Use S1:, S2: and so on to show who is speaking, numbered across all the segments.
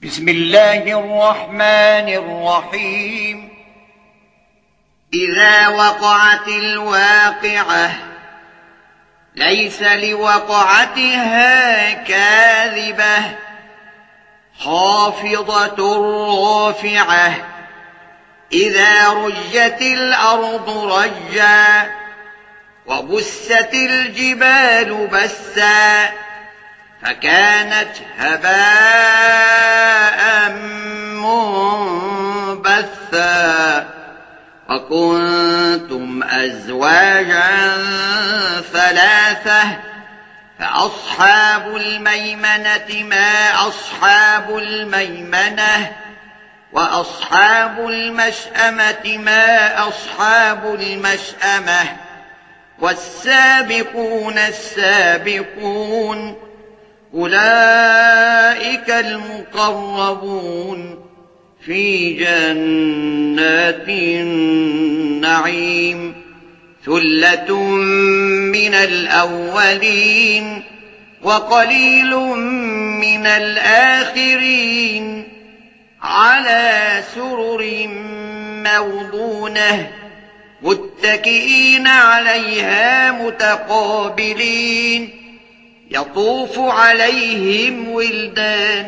S1: بسم الله الرحمن الرحيم.
S2: إذا وقعت الواقعة ليس لوقعتها كاذبة خافضة رافعة إذا رجت الأرض رجا وبست الجبال بسا فكانت هباء منبثا وكنتم أزواجا ثلاثة فأصحاب الميمنة ما أصحاب الميمنة وأصحاب المشأمة ما أصحاب المشأمة والسابقون السابقون أولئك المقربون في جنات النعيم ثلة من الأولين وقليل من الآخرين على سرر موضونة متكئين عليها متقابلين يطوف عليهم ولدان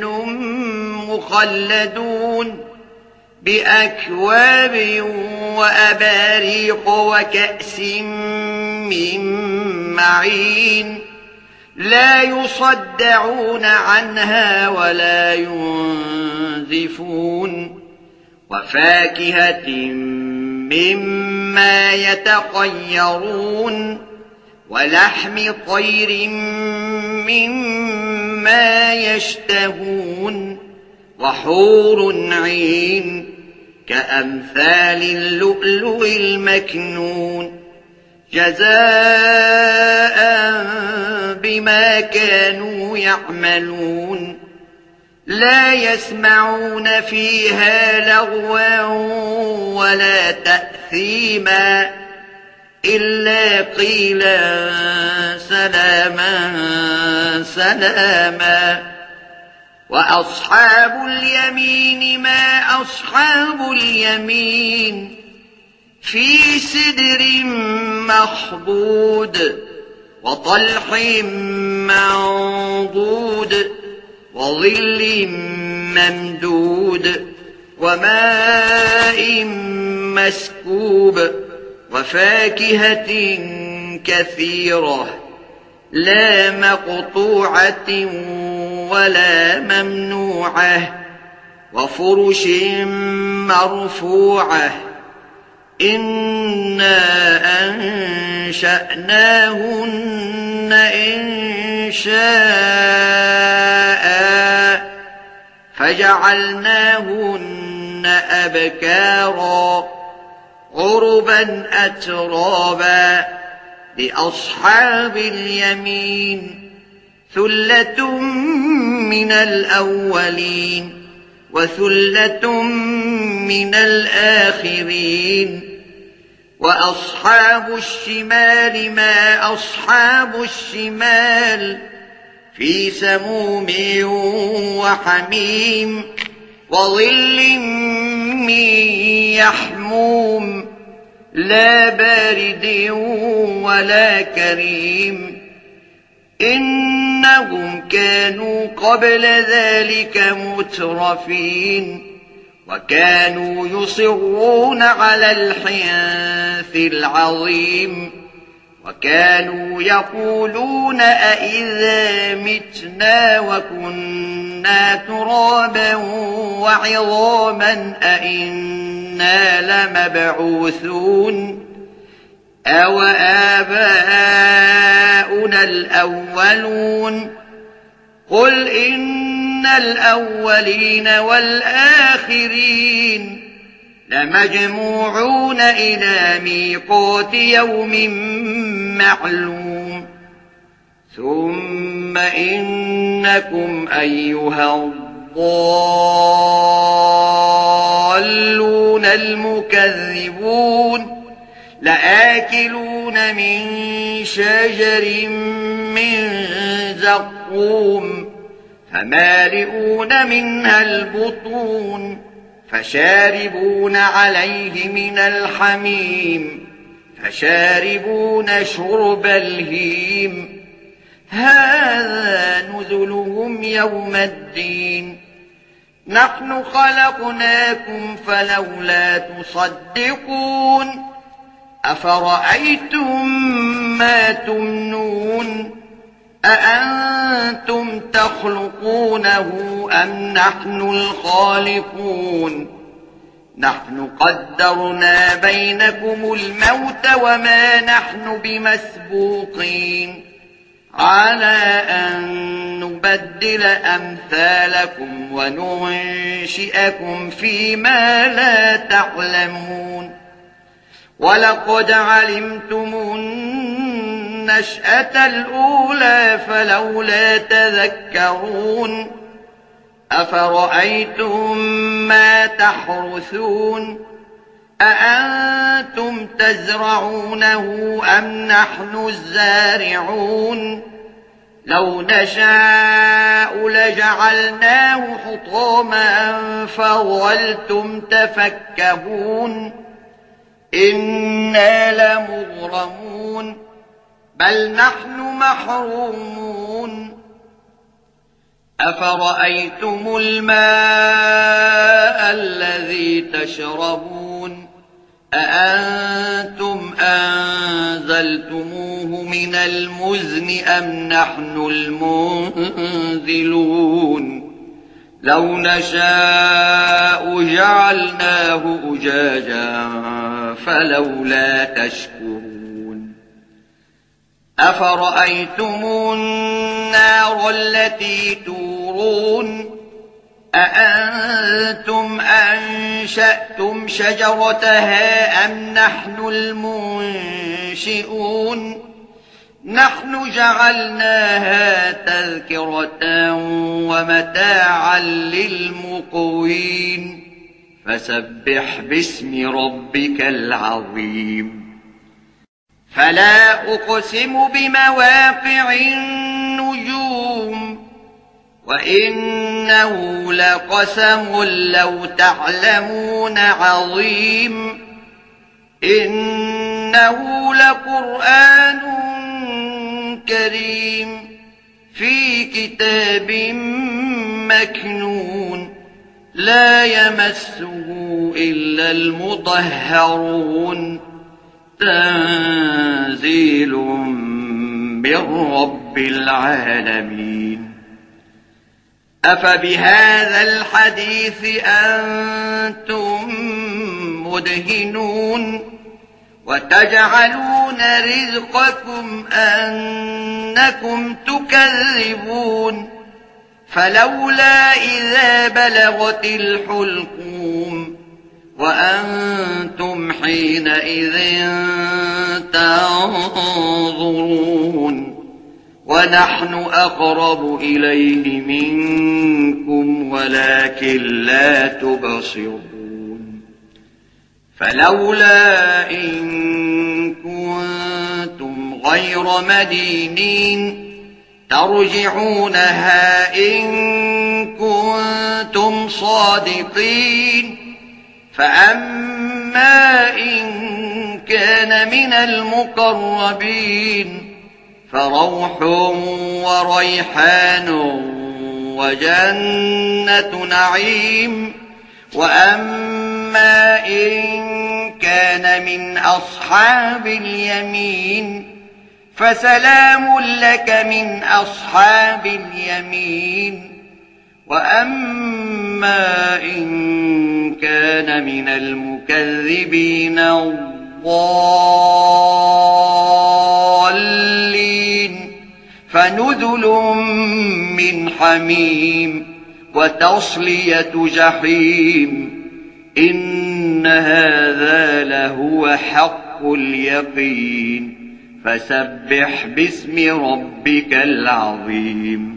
S2: مخلدون بأكواب وأباريق وكأس من معين لا يصدعون عنها ولا ينزفون وفاكهة مما يتخيرون ولحم طير مما يشتهون وحور عين كأمثال اللؤلؤ المكنون جزاء بما كانوا يعملون لا يسمعون فيها لغوا ولا تأثيما إلا قيلا سلاما سلاما وأصحاب اليمين ما أصحاب اليمين في سدر مخضود وطلح منضود وظل ممدود وماء مسكوب وفاكهة كثيرة لا مقطوعة ولا ممنوعة وفرش مرفوعة إنا أنشأناهن إنشاء فجعلناهن أبكارا عربا أترابا لأصحاب اليمين ثلة من الأولين وثلة من الآخرين وأصحاب الشمال ما أصحاب الشمال في سموم وحميم وظل من يحموم لا بارد ولا كريم إنهم كانوا قبل ذلك مترفين وكانوا يصرون على الحنث العظيم وكانوا يقولون أئذا متنا وكنا ترابا وعظاما أئنا لمبعوثون أو آباؤنا الأولون قل إن الأولين والآخرين لمجموعون إلى ميقات يوم معلوم ثم إنكم أيها الضالون المكذبون لآكلون من شجر من زقوم فمالئون منها البطون فشاربون عليه من الحميم فشاربون شرب الهيم هذا نزلهم يوم الدين نحن خلقناكم فلولا تصدقون أفرأيتم ما تمنون أأنتم تخلقونه أم نحن الخالقون نحن قدرنا بينكم الموت وما نحن بمسبوقين على أن نبدل أمثالكم وننشئكم فيما لا تعلمون ولقد علمتم النشأة الأولى فلولا تذكرون أفرأيتم ما تحرثون أأنتم تزرعونه أم نحن الزارعون لو نشاء لجعلناه حطاما فظلتم تفكهون إنا لمغرمون بل نحن محرومون أفرأيتم الماء الذي تشربون أأنتم أنزلتموه من المزن أم نحن المنزلون لو نشاء جعلناه أجاجا فلولا تشكرون أفرأيتم النار التي تورون أأنتم أنشأتم شجرتها أم نحن المنشئون نحن جعلناها تذكرة ومتاعا للمقوين فسبح باسم ربك العظيم فلا أقسم بمواقع النجوم وإنه لقسم لو تعلمون عظيم إنه لقرآن كريم في كتاب مكنون لا يمسه إلا المطهرون تنزيل من رب العالمين أفبهذا الحديث أنتم مدهنون وتجعلون رزقكم أنكم تكذبون فلولا إذا بلغت الحلقوم وأنتم حينئذ تنظرون ونحن أقرب إليه منكم ولكن لا تبصرون فلولا إن كنتم غير مدينين ترجعونها إن كنتم صادقين فأما إن كان من المقربين فروح وريحان وجنة نعيم وأما إن كان من أصحاب اليمين فسلام لك من أصحاب اليمين وأما إن كان من المكذبين الضالين فنزل من حميم وتصلية جحيم إن هذا لهو حق اليقين فسبح باسم ربك العظيم